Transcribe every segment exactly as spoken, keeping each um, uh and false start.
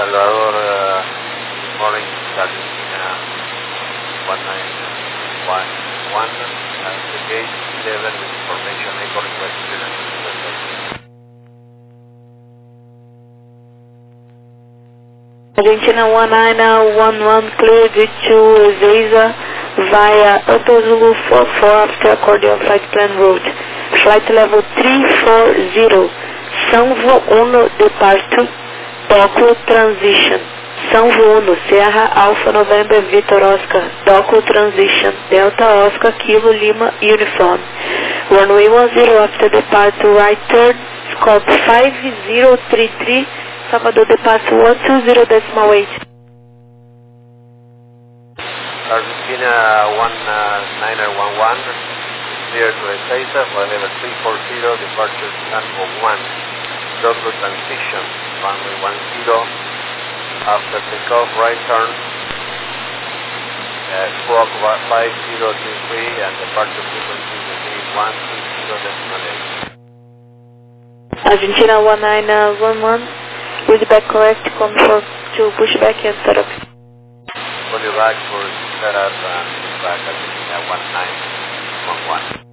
Salvador, uh, morning, Argentina, one nine one one, and the gate eleven information, echo request, Argentina one nine one one, clear D two Ezeiza via Upper Zulu four four after accordion flight plan route. Flight level three four zero, Sanvo Uno departure, Doco transition. Sanvo Uno, Sierra Alpha November Victor Oscar, Doco transition, Delta Oscar Kilo Lima uniform. Runway one zero after departure, right turn, scope five zero three three, Salvador departure one two zero decimal eight. Argentina one nine one one, clear to Ezeiza for level three four zero, departure Sanvo one, Doco transition, runway one zero, after takeoff right turn, uh, squawk five zero two three, and departure frequency will be one two zero decimal eight. Argentina one nine one one, with back correct, confirm to pushback and setup. Call you back for setup and pushback Argentina one nine one one.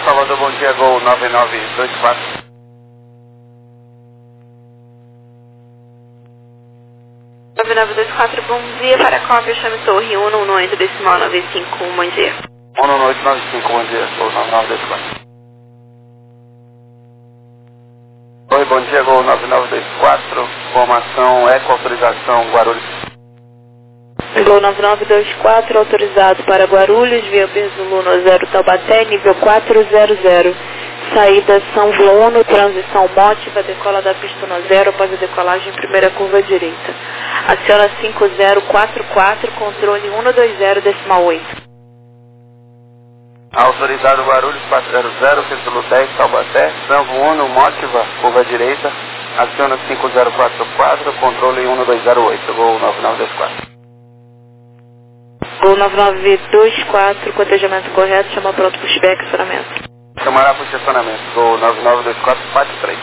Salvador, bom dia, Gol nove nove dois quatro. nove nove dois quatro, bom dia, para a cópia, chame Torre um um oito decimal nove cinco, bom dia. um um oito nove cinco, bom dia, Gol nove nove dois quatro. Oi, bom dia, Gol nove nove dois quatro, formação Eco Autorização Guarulhos. Gol nove nove dois quatro, autorizado para Guarulhos, via Zulu no zero Taubaté, nível quatro zero zero. Saída São João, transição Mótiva, decola da pista no zero, após a decolagem, primeira curva direita. Aciona cinco zero quatro quatro, controle cento e vinte decimal oito. Autorizado Guarulhos quatro zero zero, Zulu dez, Taubaté, São João, Mótiva, curva direita. Aciona cinco zero quatro quatro, controle cento e vinte oito, Gol nove nove dois quatro. Gol nove nove dois quatro, cotejamento correto, chama pronto pushback, estacionamento. Chamará para o estacionamento, Gol nove nove dois quatro, quatro três.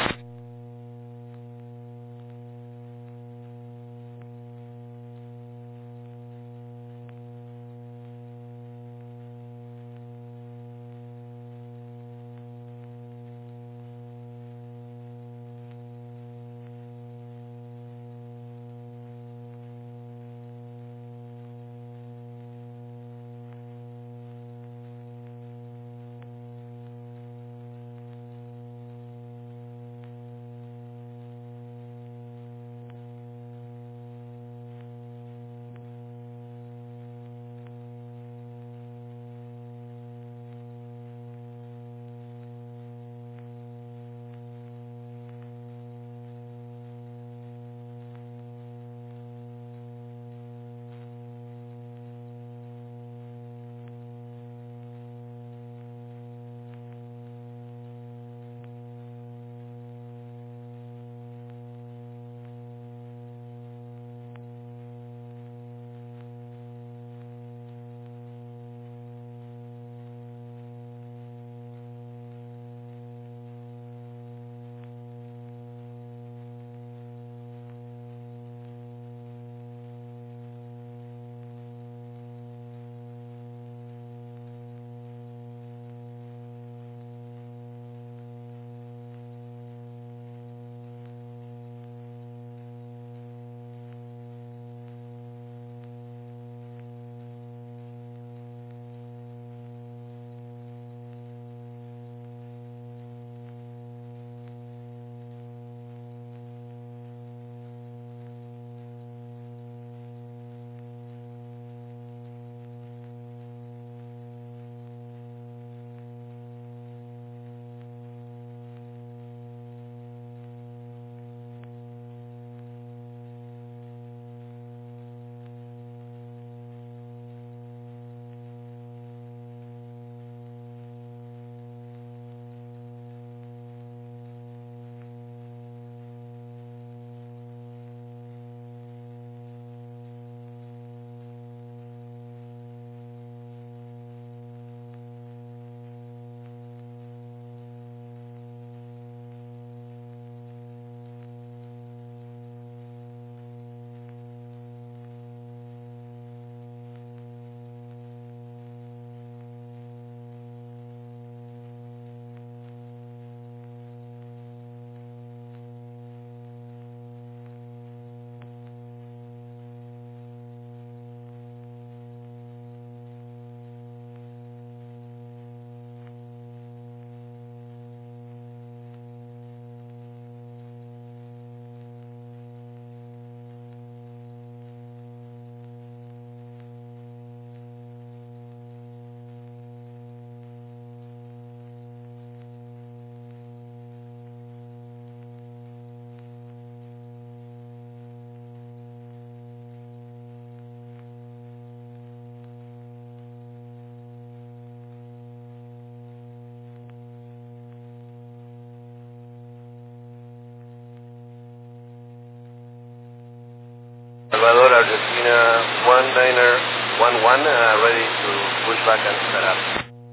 Salvador, Argentina one niner one one, uh, ready to push back and set up.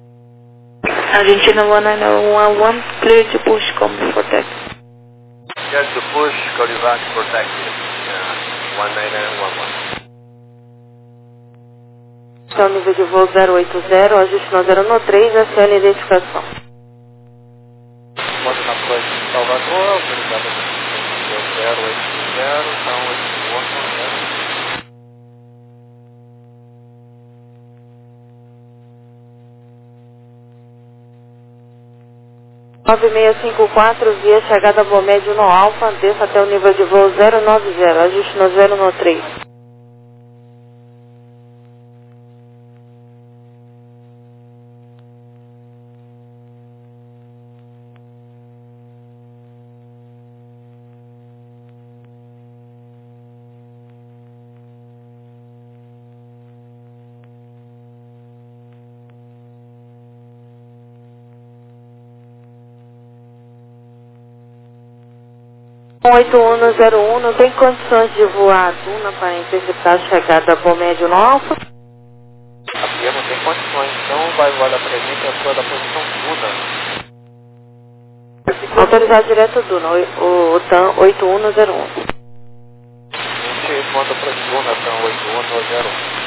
Argentina one niner one one, clear to push, come for taxi. Yes, to push, call you back for taxi. Uh, one niner one one. Então, nível de voo zero oito zero, ajuste no zero no três, acione a identificação. Salvador, autorizado a descida zero oito zero, então oito um zero. nove seis cinco quatro, via chegada voo médio no Alfa, desça até o nível de voo zero nove zero, ajuste no zero no três. oito um zero um, não tem condições de voar a Duna para interceptar a chegada voo médio no Alfa? A Pia não tem condições, então vai voar da presente a sua da posição Duna. Autorizado direto Duna, o, o TAM oito um zero um. A gente manda para Duna, TAM oito um zero um.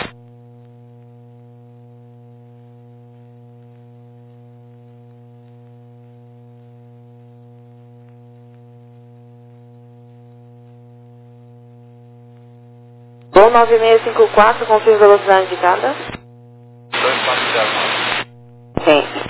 Voo nove seis cinco quatro, confirma a velocidade indicada. dois quatro zero nove. Sim.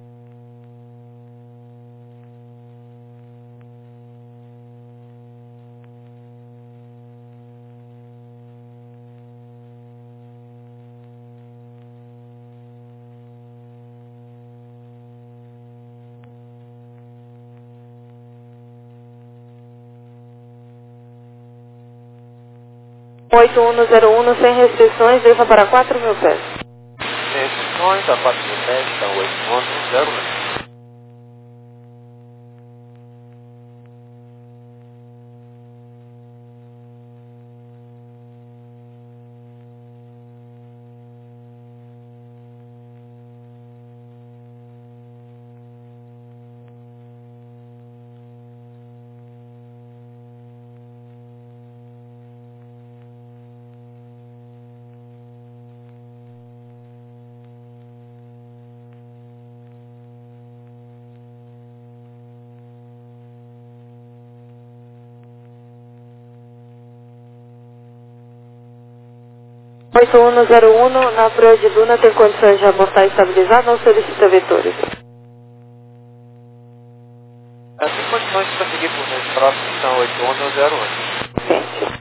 oito um zero um, sem restrições, desça para quatro mil pés. Restrições a quatro mil pés, então oito um zero um. oito um zero um, na proa de Duna tem condições de abortar estabilizado ou solicita vetores? Tem condições de conseguir por meio próximo, então oito um zero um. Sim.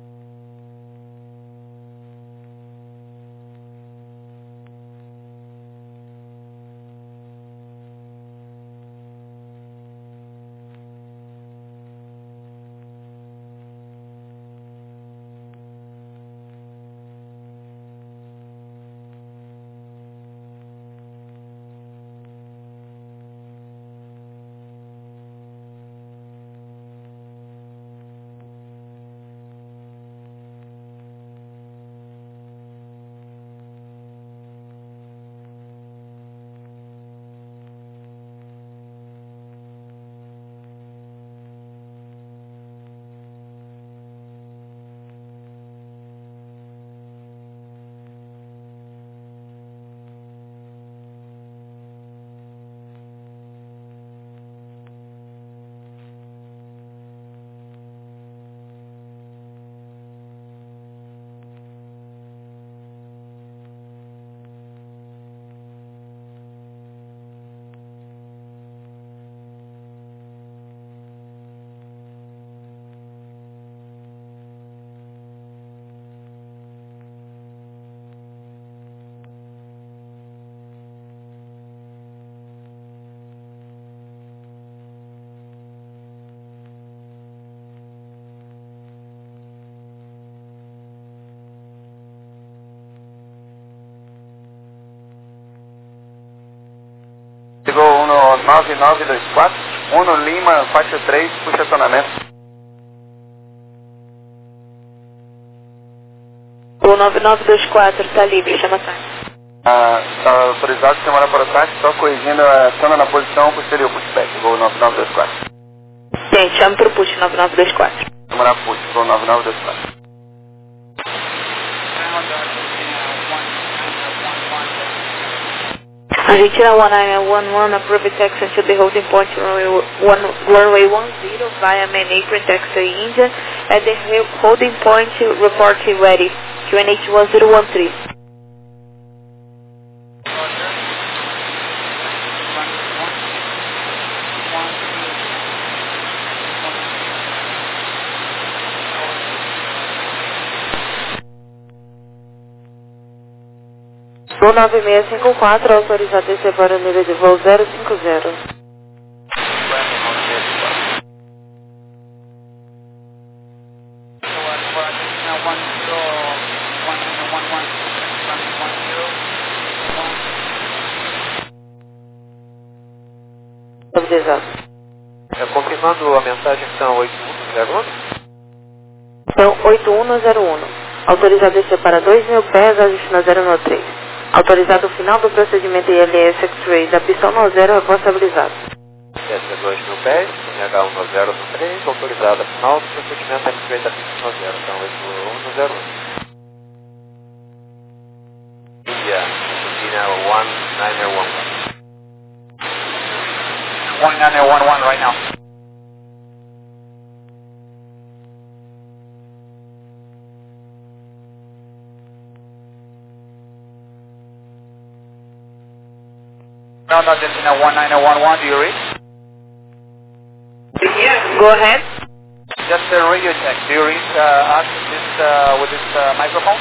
Chegou um no nove nove dois quatro, um no Lima, faixa três, puxa acionamento. O nove nove dois quatro está livre, chama táxi. Ah, está autorizado a chamar para o táxi, só corrigindo a aciona na posição posterior, pushback, voo nove nove dois quatro. Sim, chama para o push nove nove dois quatro. Chamar push, voo nove nove dois quatro. Argentina one nine one one, approved taxi to the holding point runway one, runway one zero via main apron taxi India. At the holding point, report ready. Q N H one zero one three. Voo nove seis cinco quatro, autorizado a descer para o nível de voo zero cinco zero. É, confirmando a mensagem que são oito um zero um? Então, oito um zero um. Autorizado a descer para dois mil pés, ajuste na zero nove três. Autorizado o final do procedimento I L S X-Ray da pista um zero responsabilizado. Desce dois mil pés, N H um zero um três, autorizado o final do procedimento X-Ray da pista um zero, então oito um zero um. India, Argentina one nine one one. one nine one one right now. No, no, Argentina one nine one one, do you read? Yeah, go ahead. Just a radio check. Do you read uh, us this, uh, with this uh, microphone?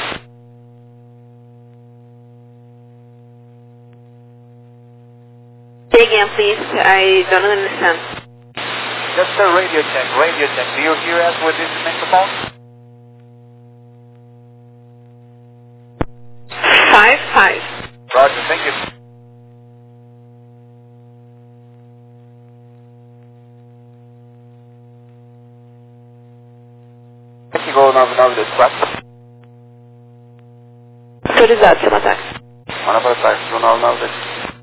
Say again, please. I don't understand. Just a radio check, radio check. Do you hear us with this microphone? Five, five. Roger, thank you. Go nove nove dois quatro. Autorizado, seu ataque. Manda para trás, go nove nove dois.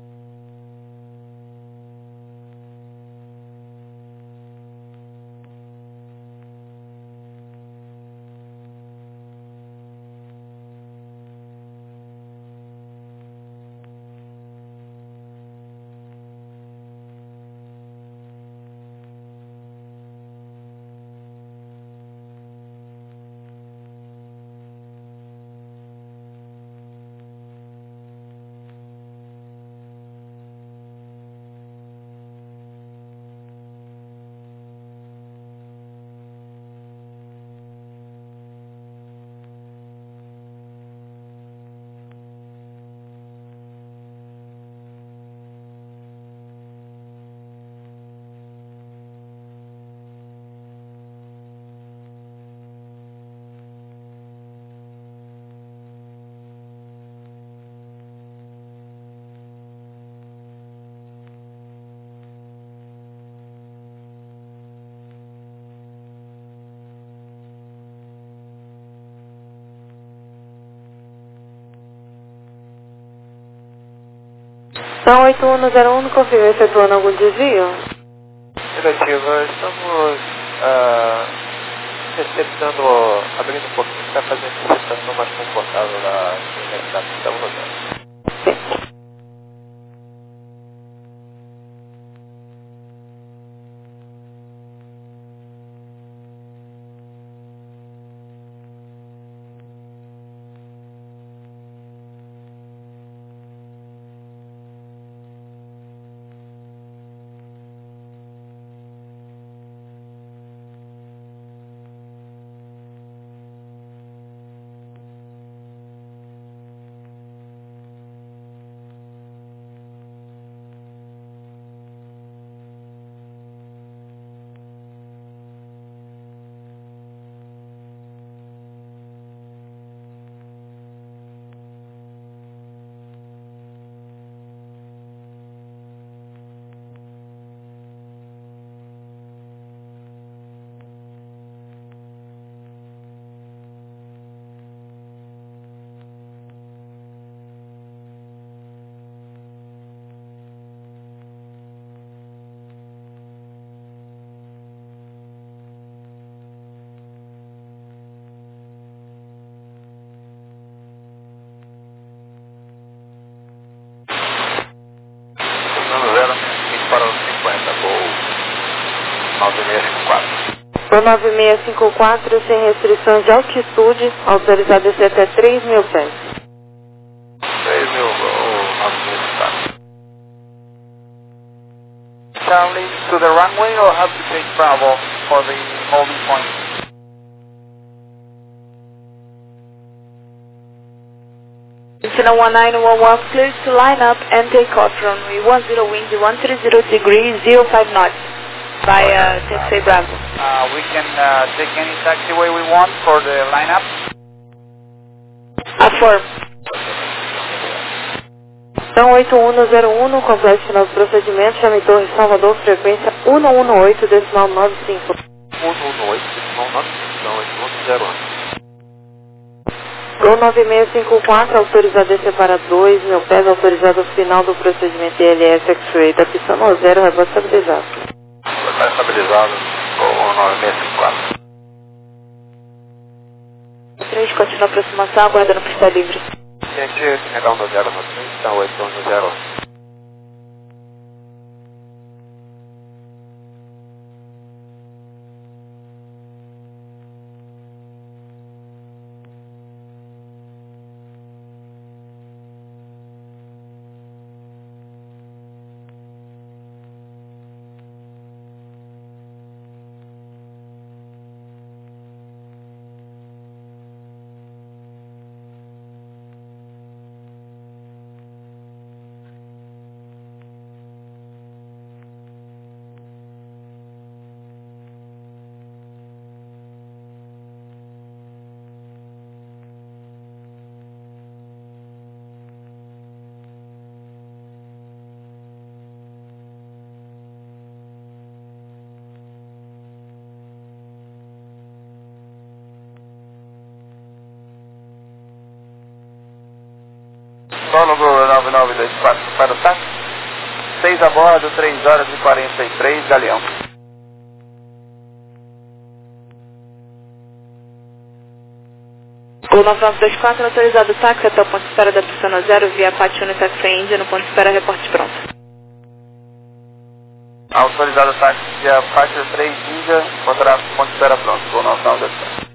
Então, oito um zero um, confirma efetuando algum desvio? Negativa, estamos uh, receptando, abrindo um pouquinho para fazer a receptação mais confortável da da pista um zero. nove seis cinco quatro, sem restrições de altitude, autorizado a descer até três mil pés. três mil, oh, Charlie, to the runway or have to take Bravo for the holding point? Channel one nine one one, clear to line up and take off runway one zero wind one three zero degrees, zero five knots, via Taxi Bravo. Uh, we can uh, take any taxiway we want for the lineup. Affirm. Então oito um zero um, completo final do procedimento, chame Torre Salvador, frequência um um oito, decimal nove cinco. um um oito, decimal nove cinco, então oito um zero um. Gol nove seis cinco quatro, autorizado a descer para dois mil pés, autorizado ao final do procedimento I L S X-Ray da pista no zero, rebote estabilizado. Está estabilizado, Gol nove seis cinco quatro. três, continua a aproximação, aguardando pista livre. Gente, chegar no zero no três, então oito um zero um. Solo Gol nove nove dois quatro para o táxi. seis a bordo, três horas e quarenta e três, Galeão. Gol nove nove dois quatro, autorizado o táxi até o ponto de espera da pista no zero, via Pátio Unitaxi Índia, no ponto de espera, reporte pronto. Autorizado o táxi via Pátio três Índia, ponto de espera pronto. Gol nove nove dois quatro.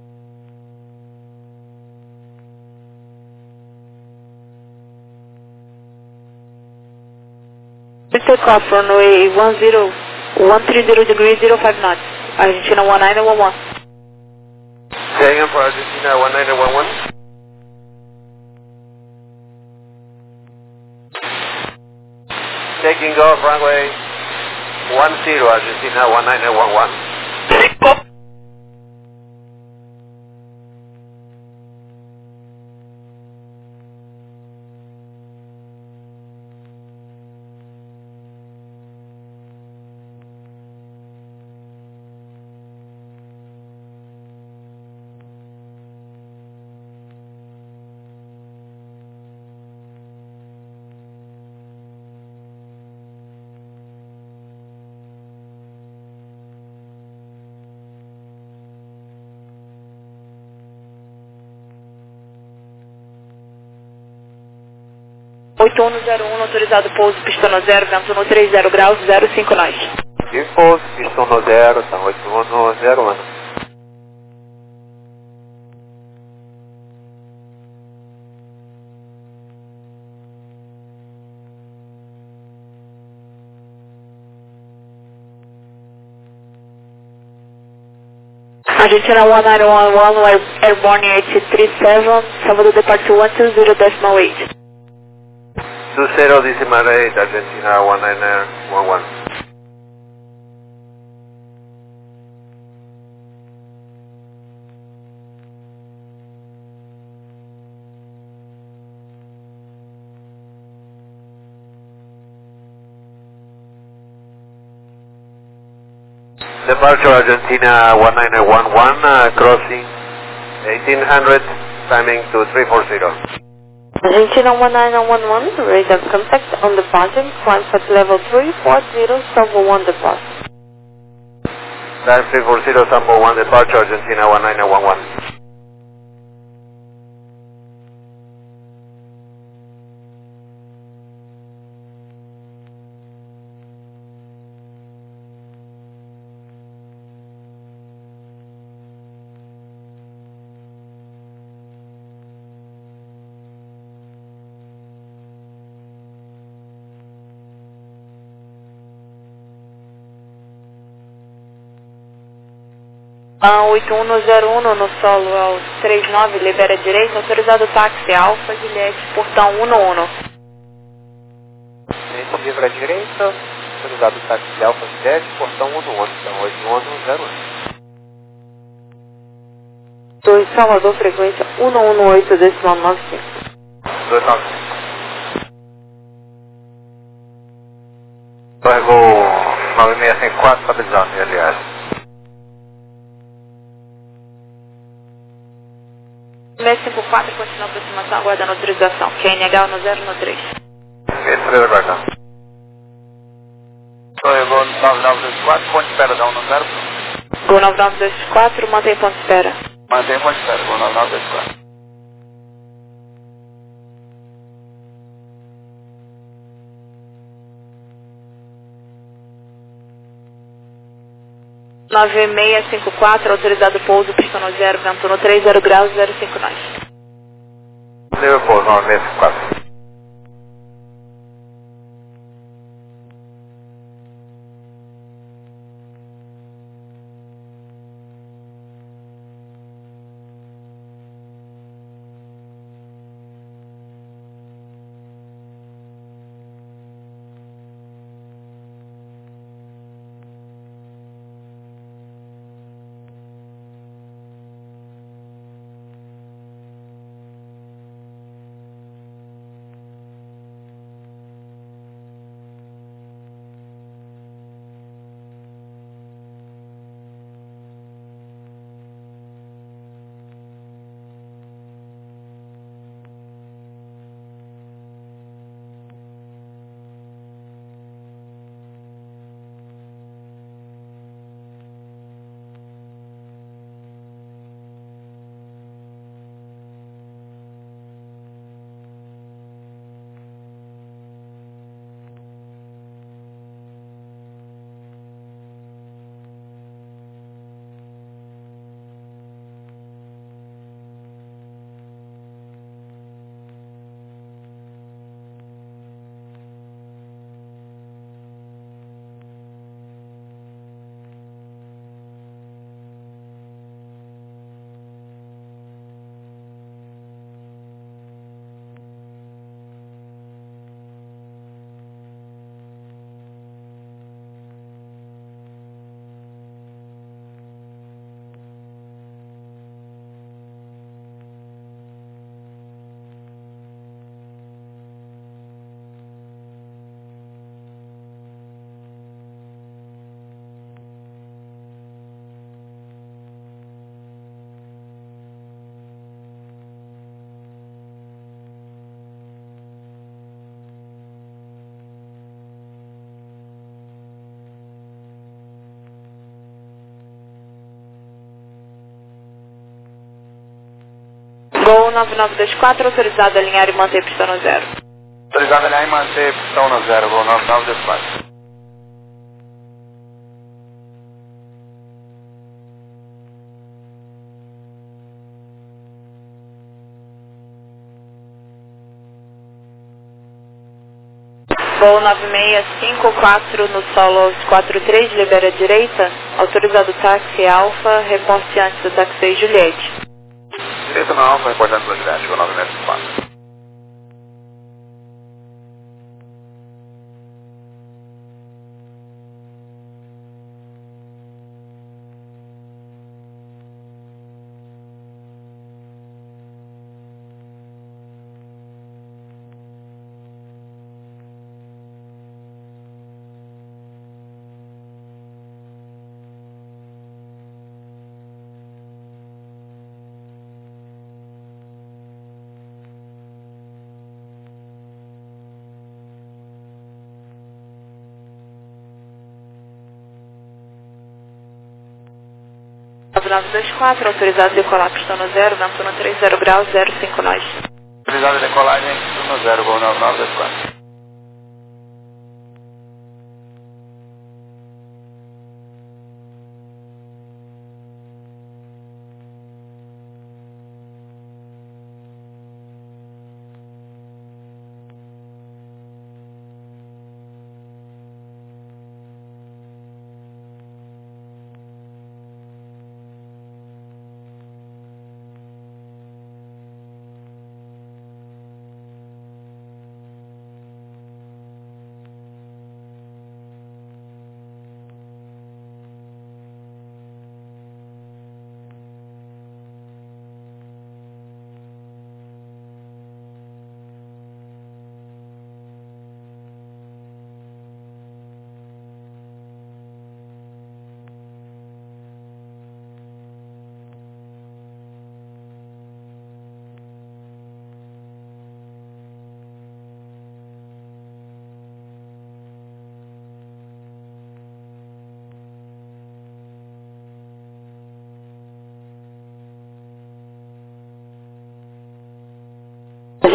Take off runway one zero one three zero degrees, zero five knots, Argentina one nine one one. Say again for Argentina one nine one one. Taking off runway one zero, Argentina one nine one one. oito um zero um, autorizado pouso, pista no zero, vento no três zero graus, zero cinco nós. Impulso, pistão no zero, tá oito um zero um. Argentina one nine one one, airborne eight three seven, Salvador departure one two zero decimal eight. two zero decimal eight, Argentina one nine one one. Departure Argentina one nine one one, uh, crossing eighteen hundred, timing to three forty. Argentina one nine one one, radar contact on departure, climb at level three four zero, Salvo one departure. Time three forty, Salvo one departure, Argentina one nine one one. Ah, oito um no zero um no solo ao trinta e nove, libera direita, autorizado táxi Alfa Juliette, portão um um um. Gente, livre à direita, autorizado táxi Alfa Juliette, portão um um um, então oito um no zero um. dois Salvador, frequência um um um oito, decimal nove cinco. dois nove cinco. Largou nove seis cinco quatro, estabilizando, aliás. seis cinco quatro, continua a aproximação, aguardando autorização. Q N H no zero no três. três aguardando. Largou nove nove dois quatro, ponte espera, dá um no zero. Gol nove nove dois quatro, mantém ponto de espera. Mantém ponte espera, gol nove nove dois quatro. nove seis cinco quatro, autorizado pouso, pista no zero, vento no três, zero graus, zero cinco nós. Liverpool, nove seis cinco quatro. Gol nove nove dois quatro, autorizado a alinhar e manter pista no zero. Autorizado a alinhar e manter pistão no zero, gol nove nove dois quatro. Gol nove seis cinco quatro no solo aos quatro três, libera direita, autorizado táxi Alfa, reporte antes do táxi Juliette. Direito na Alfa, importante velocidade, gol nove seis cinco quatro. nove nove dois quatro, autorizado a decolar pista no zero, vento no três, zero graus, zero cinco nós. Autorizado a decolagem, pistão no zero, gol nove nove dois quatro.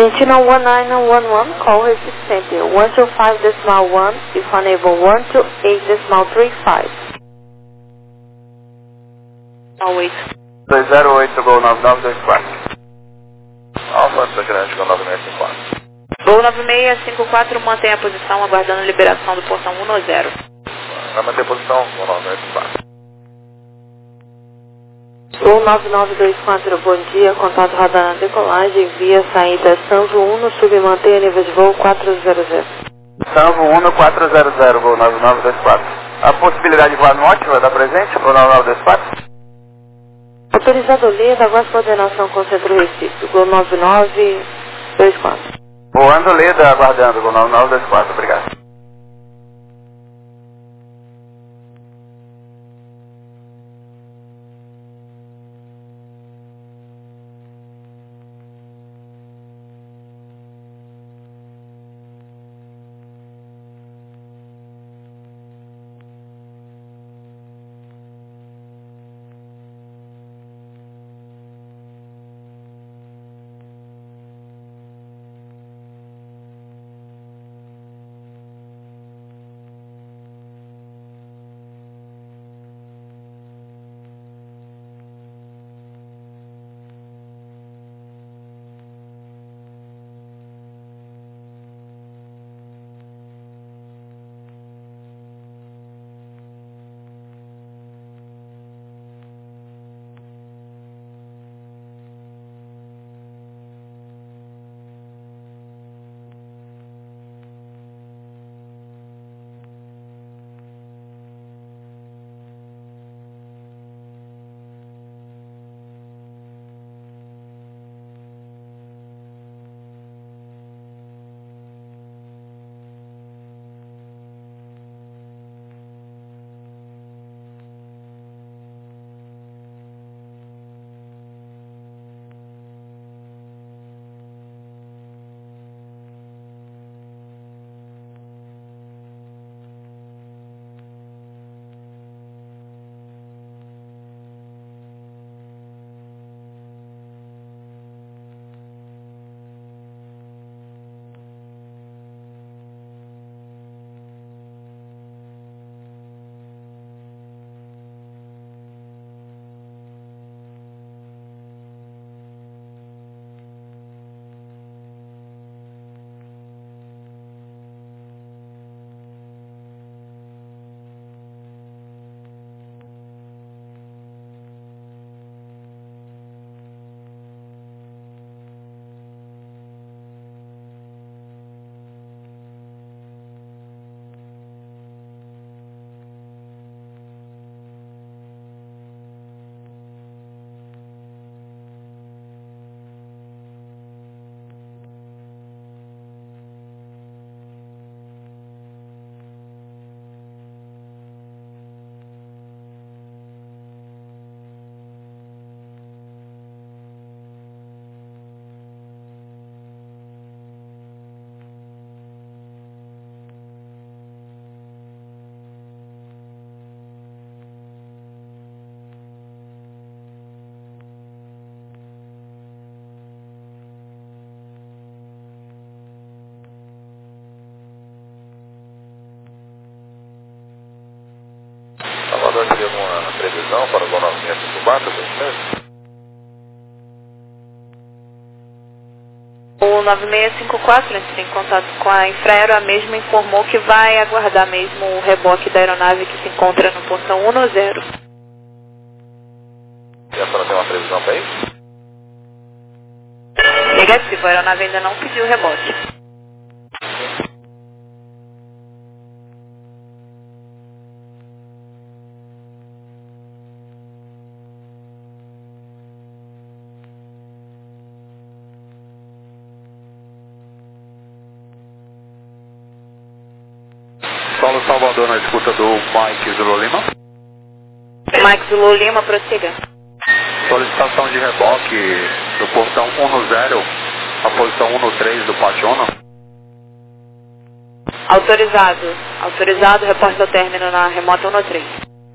Argentina one nine one one, call receive center, one two five decimal one, if unable one two eight decimal three five. dois zero oito, Gol nove nove dois quatro. Alfa, Santa Grande, Gol nove seis cinco quatro. Gol nove seis cinco quatro, mantém a posição, aguardando a liberação do portão um zero. Vai manter a posição, Gol nove seis cinco quatro. Gol nove nove dois quatro, bom dia, contato radar na decolagem, via saída Sanvo um, submantenha nível de voo quatro zero zero. Sanvo um quatro zero zero, Gol nove nove dois quatro. A possibilidade de voar norte vai dar presente, Gol nove nove dois quatro? Autorizado Leda, aguarde coordenação com o Centro Recife, Gol nove nove dois quatro. Voando Leda, aguardando, Gol nove nove dois quatro, obrigado. Salvador, teria uma previsão para o Gol nove seis cinco quatro, dois meses? O nove seis cinco quatro entrou em contato com a Infraero, a mesma informou que vai aguardar mesmo o reboque da aeronave que se encontra no portão um zero. E a senhora tem uma previsão para isso? Negativo, a aeronave ainda não pediu rebote. Paulo Salvador na escuta do Mike Zulu Lima. Mike Zulu Lima, prossiga. Solicitação de reboque do portão um zero, a posição um três do pátio um. Autorizado. Autorizado, reporte ao término na remota um três.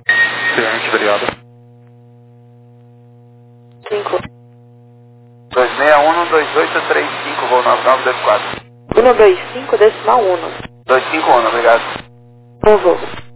Ciente, obrigado. cinco. dois seis um dois oito três cinco, voo nove nove dois quatro. um dois cinco, decimal um. dois cinco um, obrigado. Bom voo.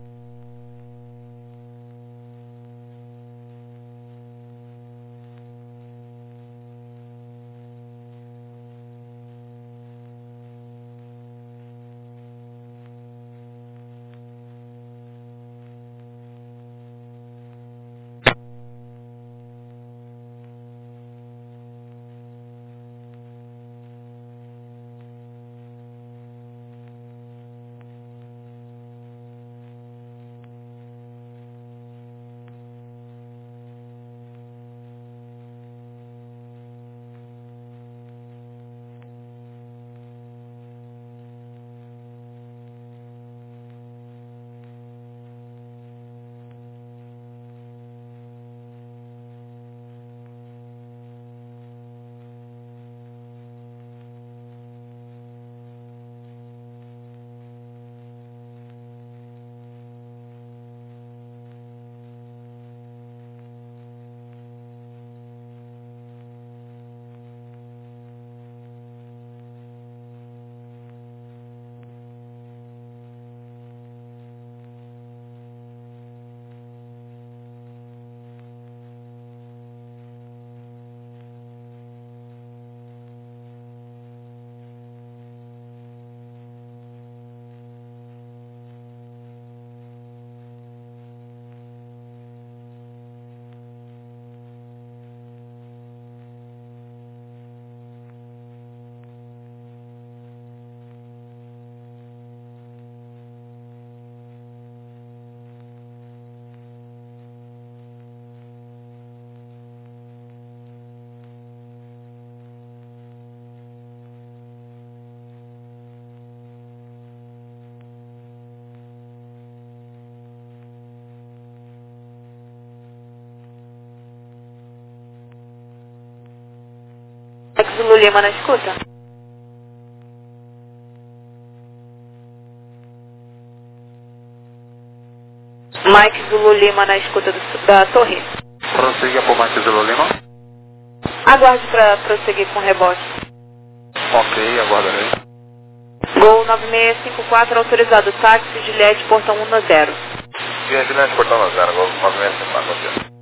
Mike Zulu Lima na escuta. Mike Zulu Lima na escuta do, da torre. Prossiga por Mike Zulu Lima. Aguarde para prosseguir com o rebote. Ok, aguardarei. Gol nove seis cinco quatro autorizado. Táxi Juliette, portão um zero. Juliette, portão um zero, Gol nove seis cinco quatro.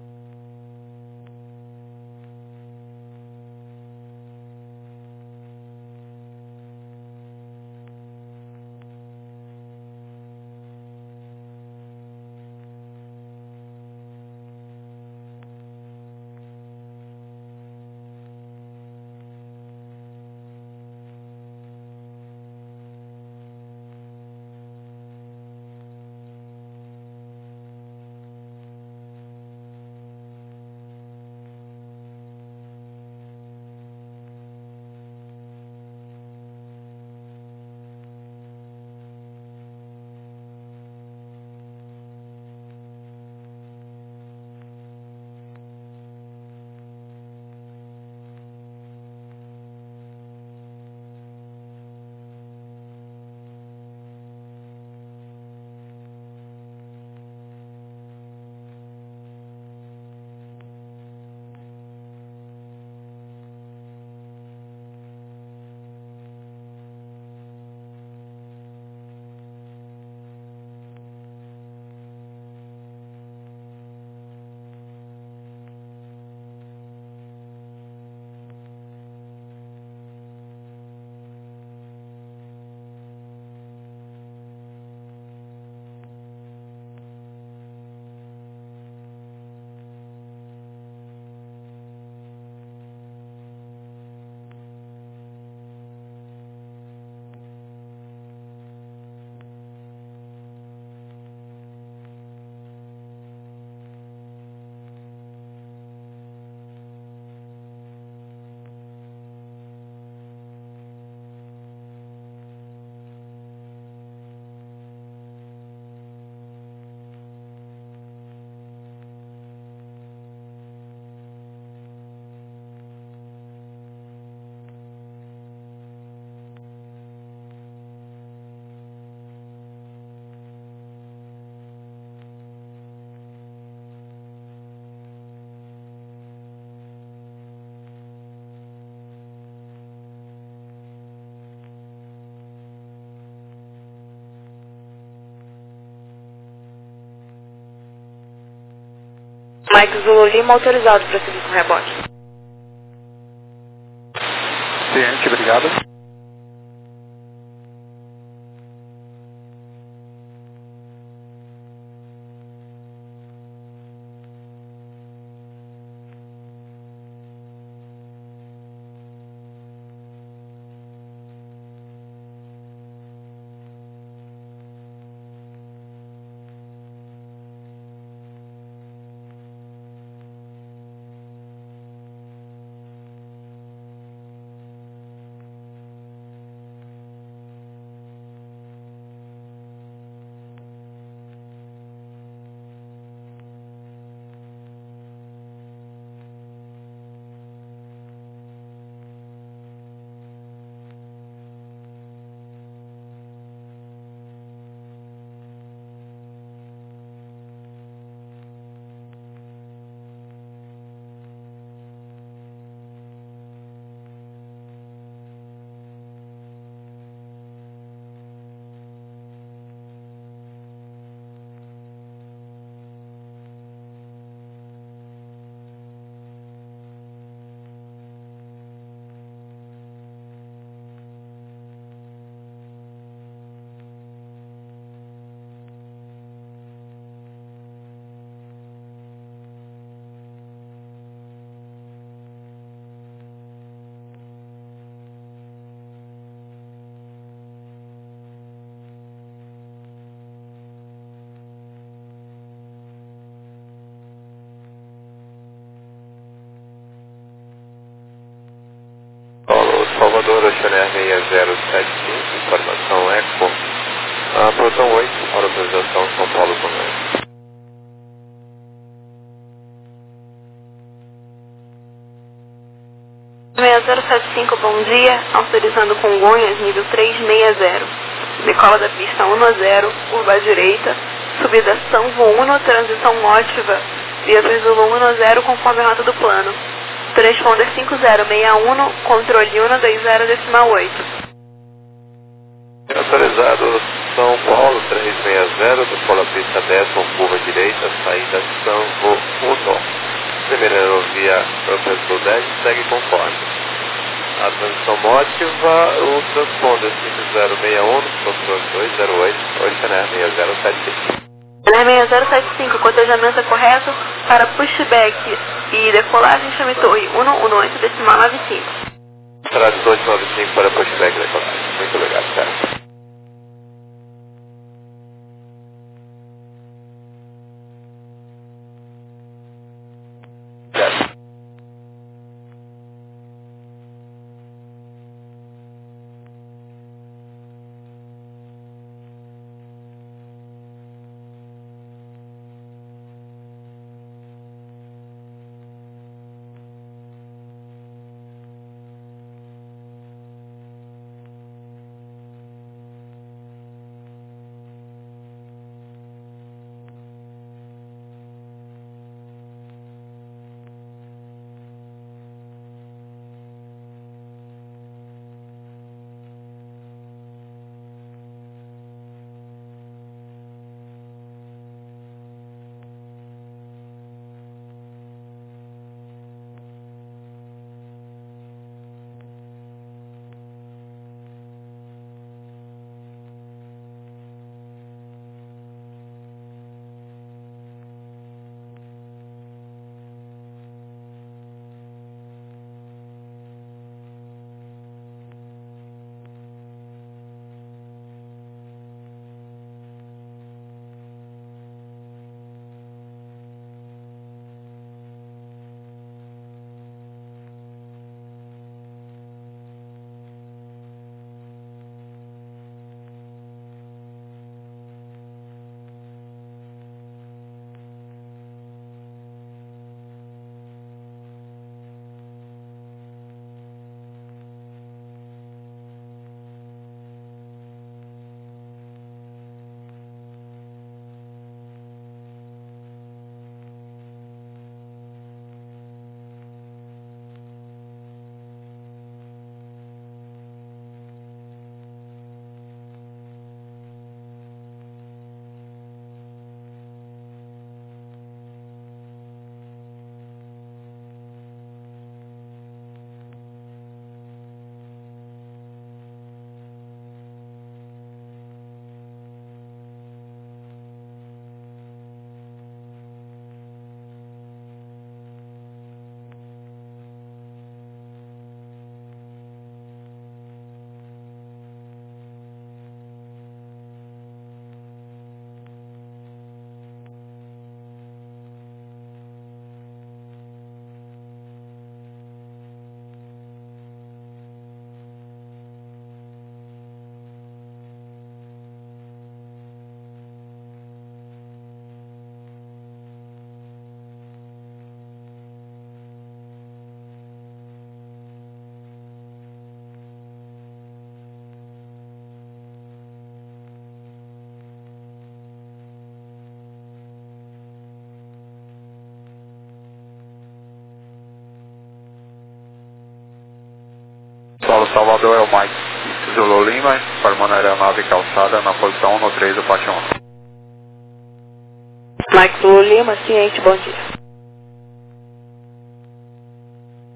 Mike Zulu Lima autorizado para seguir com rebote. Ciente, obrigado. Salvador, Oceaner seis zero sete cinco, informação Eco, ah, Proton oito, autorização São Paulo Congonhas. seis zero sete cinco, bom dia, autorizando Congonhas, nível três seis zero. Decola da pista um a zero, curva à direita, subida São Uno, transição ótima, via Zulu um a zero, conforme a rota do plano. Transponder cinco zero seis um, controle um dois zero decimal oito. Autorizado São Paulo três seis zero, decola pista dez com curva direita, saída São Uno. Primeira aerovia professor dez, segue conforme. A transição mótiva, o transponder cinco zero seis um, controle dois zero oito, Oceaner seis zero sete cinco. seis zero sete cinco, cotejamento é correto para pushback e decolagem chame torre um um oito decimal nove cinco. Será de dois nove cinco para pushback e decolagem. Muito obrigado, cara. Salvador, é o Mike Zulu Lima, informando a aeronave calçada na posição um no três do Pátio um. Mike Zulu Lima, ciente, bom dia.